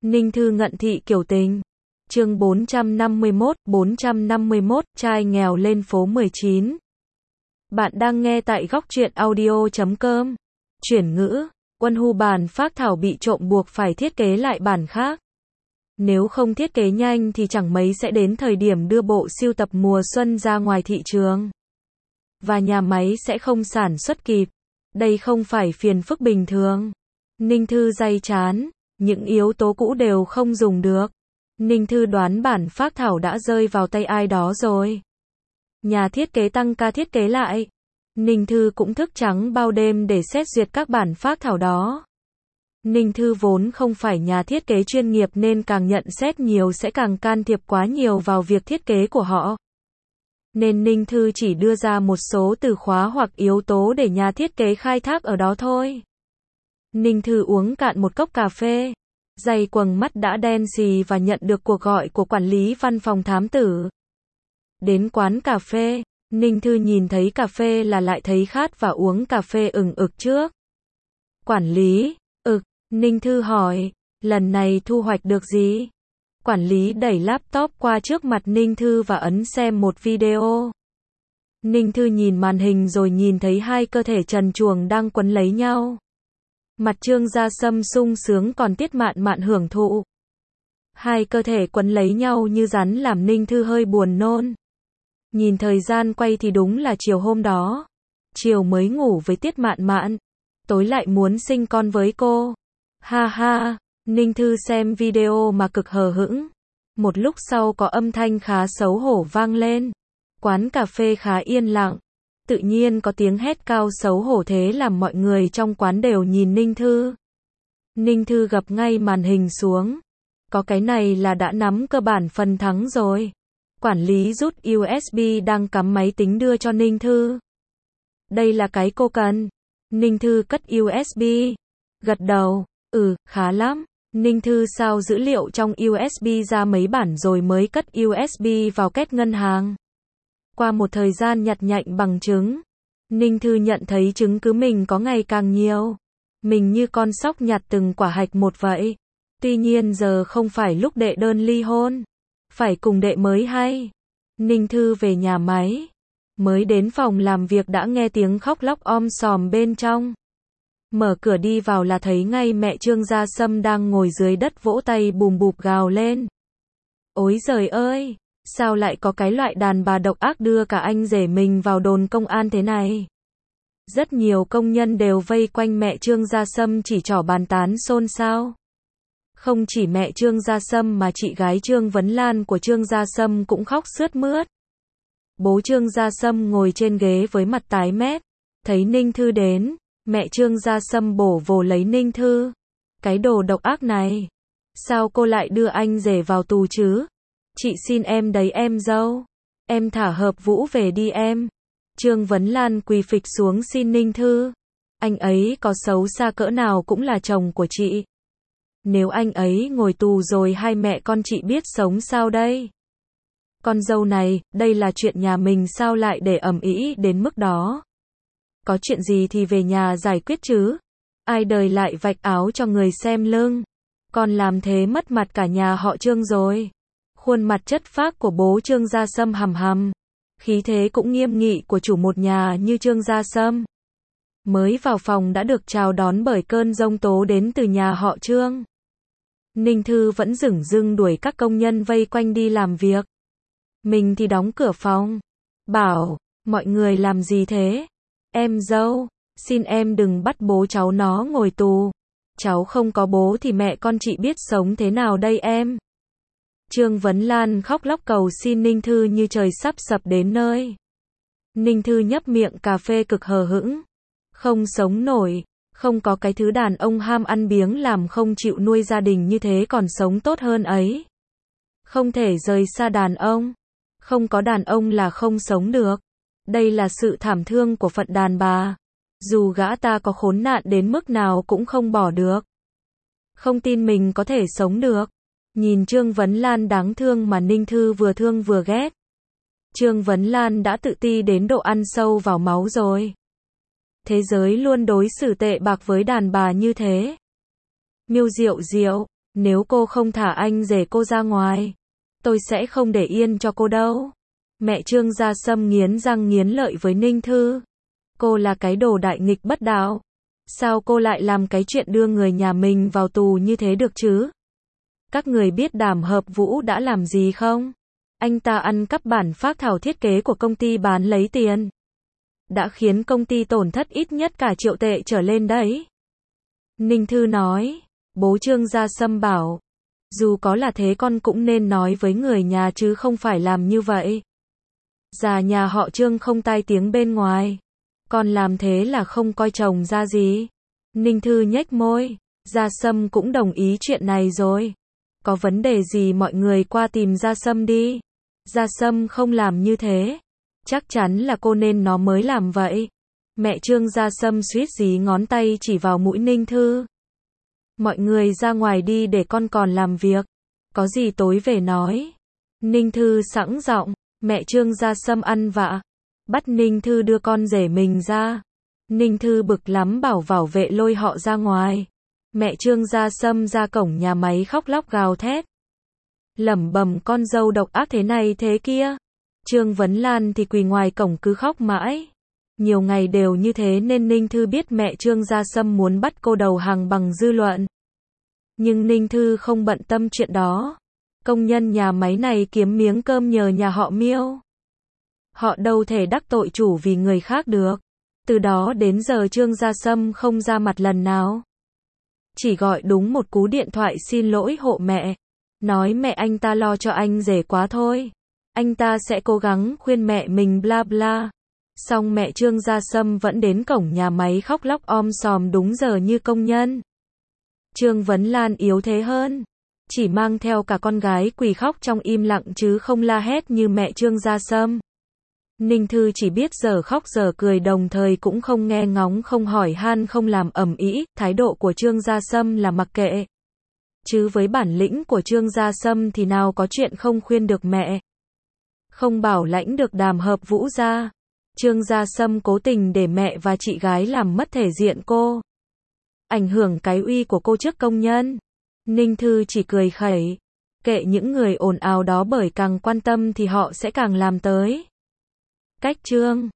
Ninh Thư ngận thị kiểu tình. Chương 451, trai nghèo lên phố 19. Bạn đang nghe tại góc truyện audio.com. Chuyển ngữ, Quân Hu bản phác thảo bị trộm buộc phải thiết kế lại bản khác. Nếu không thiết kế nhanh thì chẳng mấy sẽ đến thời điểm đưa bộ sưu tập mùa xuân ra ngoài thị trường. Và nhà máy sẽ không sản xuất kịp. Đây không phải phiền phức bình thường. Ninh Thư day chán, những yếu tố cũ đều không dùng được. Ninh Thư đoán bản phác thảo đã rơi vào tay ai đó rồi. Nhà thiết kế tăng ca thiết kế lại. Ninh Thư cũng thức trắng bao đêm để xét duyệt các bản phác thảo đó. Ninh Thư vốn không phải nhà thiết kế chuyên nghiệp nên càng nhận xét nhiều sẽ càng can thiệp quá nhiều vào việc thiết kế của họ. Nên Ninh Thư chỉ đưa ra một số từ khóa hoặc yếu tố để nhà thiết kế khai thác ở đó thôi. Ninh Thư uống cạn một cốc cà phê. Dày quầng mắt đã đen xì và nhận được cuộc gọi của quản lý văn phòng thám tử. Đến quán cà phê, Ninh Thư nhìn thấy cà phê là lại thấy khát và uống cà phê ừng ực trước. Quản lý, Ninh Thư hỏi, lần này thu hoạch được gì? Quản lý đẩy laptop qua trước mặt Ninh Thư và ấn xem một video. Ninh Thư nhìn màn hình rồi nhìn thấy hai cơ thể trần truồng đang quấn lấy nhau. Mặt Trương Gia Sâm sung sướng còn Tiết Mạn Mạn hưởng thụ. Hai cơ thể quấn lấy nhau như rắn làm Ninh Thư hơi buồn nôn. Nhìn thời gian quay thì đúng là chiều hôm đó. Chiều mới ngủ với Tiết Mạn Mạn, tối lại muốn sinh con với cô. Ha ha, Ninh Thư xem video mà cực hờ hững. Một lúc sau có âm thanh khá xấu hổ vang lên. Quán cà phê khá yên lặng. Tự nhiên có tiếng hét cao xấu hổ thế làm mọi người trong quán đều nhìn Ninh Thư. Ninh Thư gập ngay màn hình xuống. Có cái này là đã nắm cơ bản phần thắng rồi. Quản lý rút USB đang cắm máy tính đưa cho Ninh Thư. Đây là cái cô cần. Ninh Thư cất USB. Gật đầu. Khá lắm. Ninh Thư sao dữ liệu trong USB ra mấy bản rồi mới cất USB vào két ngân hàng. Qua một thời gian nhặt nhạnh bằng chứng, Ninh Thư nhận thấy chứng cứ mình có ngày càng nhiều. Mình như con sóc nhặt từng quả hạch một vậy. Tuy nhiên giờ không phải lúc đệ đơn ly hôn. Phải cùng đệ mới hay. Ninh Thư về nhà máy. Mới đến phòng làm việc đã nghe tiếng khóc lóc om sòm bên trong. Mở cửa đi vào là thấy ngay mẹ Trương Gia Sâm đang ngồi dưới đất vỗ tay bùm bụp gào lên. Ôi giời ơi! Sao lại có cái loại đàn bà độc ác đưa cả anh rể mình vào đồn công an thế này? Rất nhiều công nhân đều vây quanh mẹ Trương Gia Sâm chỉ trỏ bàn tán xôn xao. Không chỉ mẹ Trương Gia Sâm mà chị gái Trương Vấn Lan của Trương Gia Sâm cũng khóc sướt mướt. Bố Trương Gia Sâm ngồi trên ghế với mặt tái mét. Thấy Ninh Thư đến, mẹ Trương Gia Sâm bổ vồ lấy Ninh Thư. Cái đồ độc ác này! Sao cô lại đưa anh rể vào tù chứ? Chị xin em đấy em dâu. Em thả Hợp Vũ về đi em. Trương Vấn Lan quỳ phịch xuống xin Ninh Thư. Anh ấy có xấu xa cỡ nào cũng là chồng của chị. Nếu anh ấy ngồi tù rồi hai mẹ con chị biết sống sao đây? Con dâu này, đây là chuyện nhà mình sao lại để ầm ĩ đến mức đó? Có chuyện gì thì về nhà giải quyết chứ? Ai đời lại vạch áo cho người xem lưng? Con làm thế mất mặt cả nhà họ Trương rồi. Khuôn mặt chất phác của bố Trương Gia Sâm hầm hầm. Khí thế cũng nghiêm nghị của chủ một nhà như Trương Gia Sâm. Mới vào phòng đã được chào đón bởi cơn giông tố đến từ nhà họ Trương. Ninh Thư vẫn dửng dưng đuổi các công nhân vây quanh đi làm việc. Mình thì đóng cửa phòng. Bảo, mọi người làm gì thế? Em dâu, xin em đừng bắt bố cháu nó ngồi tù. Cháu không có bố thì mẹ con chị biết sống thế nào đây em? Trương Vấn Lan khóc lóc cầu xin Ninh Thư như trời sắp sập đến nơi. Ninh Thư nhấp miệng cà phê cực hờ hững. Không sống nổi, không có cái thứ đàn ông ham ăn biếng làm không chịu nuôi gia đình như thế còn sống tốt hơn ấy. Không thể rời xa đàn ông. Không có đàn ông là không sống được. Đây là sự thảm thương của phận đàn bà. Dù gã ta có khốn nạn đến mức nào cũng không bỏ được. Không tin mình có thể sống được. Nhìn Trương Vấn Lan đáng thương mà Ninh Thư vừa thương vừa ghét. Trương Vấn Lan đã tự ti đến độ ăn sâu vào máu rồi. Thế giới luôn đối xử tệ bạc với đàn bà như thế. Miêu Diệu Diệu, Nếu cô không thả anh rể cô ra ngoài, tôi sẽ không để yên cho cô đâu. Mẹ Trương Gia Sâm nghiến răng nghiến lợi với Ninh Thư. Cô là cái đồ đại nghịch bất đạo. Sao cô lại làm cái chuyện đưa người nhà mình vào tù như thế được chứ? Các người biết Đàm Hợp Vũ đã làm gì không? Anh ta ăn cắp bản phác thảo thiết kế của công ty bán lấy tiền. Đã khiến công ty tổn thất ít nhất cả triệu tệ trở lên đấy. Ninh Thư nói. Bố Trương Gia Sâm bảo. Dù có là thế con cũng nên nói với người nhà chứ không phải làm như vậy. Già nhà họ Trương không tai tiếng bên ngoài. Con làm thế là không coi chồng ra gì. Ninh Thư nhếch môi. Gia Sâm cũng đồng ý chuyện này rồi. Có vấn đề gì mọi người qua tìm Gia Sâm đi. Gia Sâm không làm như thế. Chắc chắn là cô nên nó mới làm vậy. Mẹ Trương Gia Sâm suýt dí ngón tay chỉ vào mũi Ninh Thư. Mọi người ra ngoài đi để con còn làm việc. Có gì tối về nói. Ninh Thư sẵn giọng. Mẹ Trương Gia Sâm ăn vạ. Bắt Ninh Thư đưa con rể mình ra. Ninh Thư bực lắm bảo vệ lôi họ ra ngoài. Mẹ Trương Gia Sâm ra cổng nhà máy khóc lóc gào thét. Lẩm bẩm con dâu độc ác thế này thế kia. Trương Vấn Lan thì quỳ ngoài cổng cứ khóc mãi. Nhiều ngày đều như thế nên Ninh Thư biết mẹ Trương Gia Sâm muốn bắt cô đầu hàng bằng dư luận. Nhưng Ninh Thư không bận tâm chuyện đó. Công nhân nhà máy này kiếm miếng cơm nhờ nhà họ Miêu. Họ đâu thể đắc tội chủ vì người khác được. Từ đó đến giờ Trương Gia Sâm không ra mặt lần nào. Chỉ gọi đúng một cú điện thoại xin lỗi hộ mẹ. Nói mẹ anh ta lo cho anh rể quá thôi. Anh ta sẽ cố gắng khuyên mẹ mình bla bla. Xong mẹ Trương Gia Sâm vẫn đến cổng nhà máy khóc lóc om sòm đúng giờ như công nhân. Trương Vấn Lan yếu thế hơn. Chỉ mang theo cả con gái quỳ khóc trong im lặng chứ không la hét như mẹ Trương Gia Sâm. Ninh Thư chỉ biết giờ khóc giờ cười đồng thời cũng không nghe ngóng không hỏi han không làm ầm ĩ. Thái độ của Trương Gia Sâm là mặc kệ. Chứ với bản lĩnh của Trương Gia Sâm thì nào có chuyện không khuyên được mẹ. Không bảo lãnh được Đàm Hợp Vũ ra. Trương Gia Sâm cố tình để mẹ và chị gái làm mất thể diện cô. Ảnh hưởng cái uy của cô trước công nhân. Ninh Thư chỉ cười khẩy. Kệ những người ồn ào đó bởi càng quan tâm thì họ sẽ càng làm tới. Cách Trương